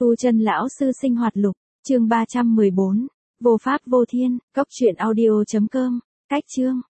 Tu Chân Lão Sư Sinh Hoạt Lục, chương 314, Vô Pháp Vô Thiên, Cốc truyện audio.com, cách chương.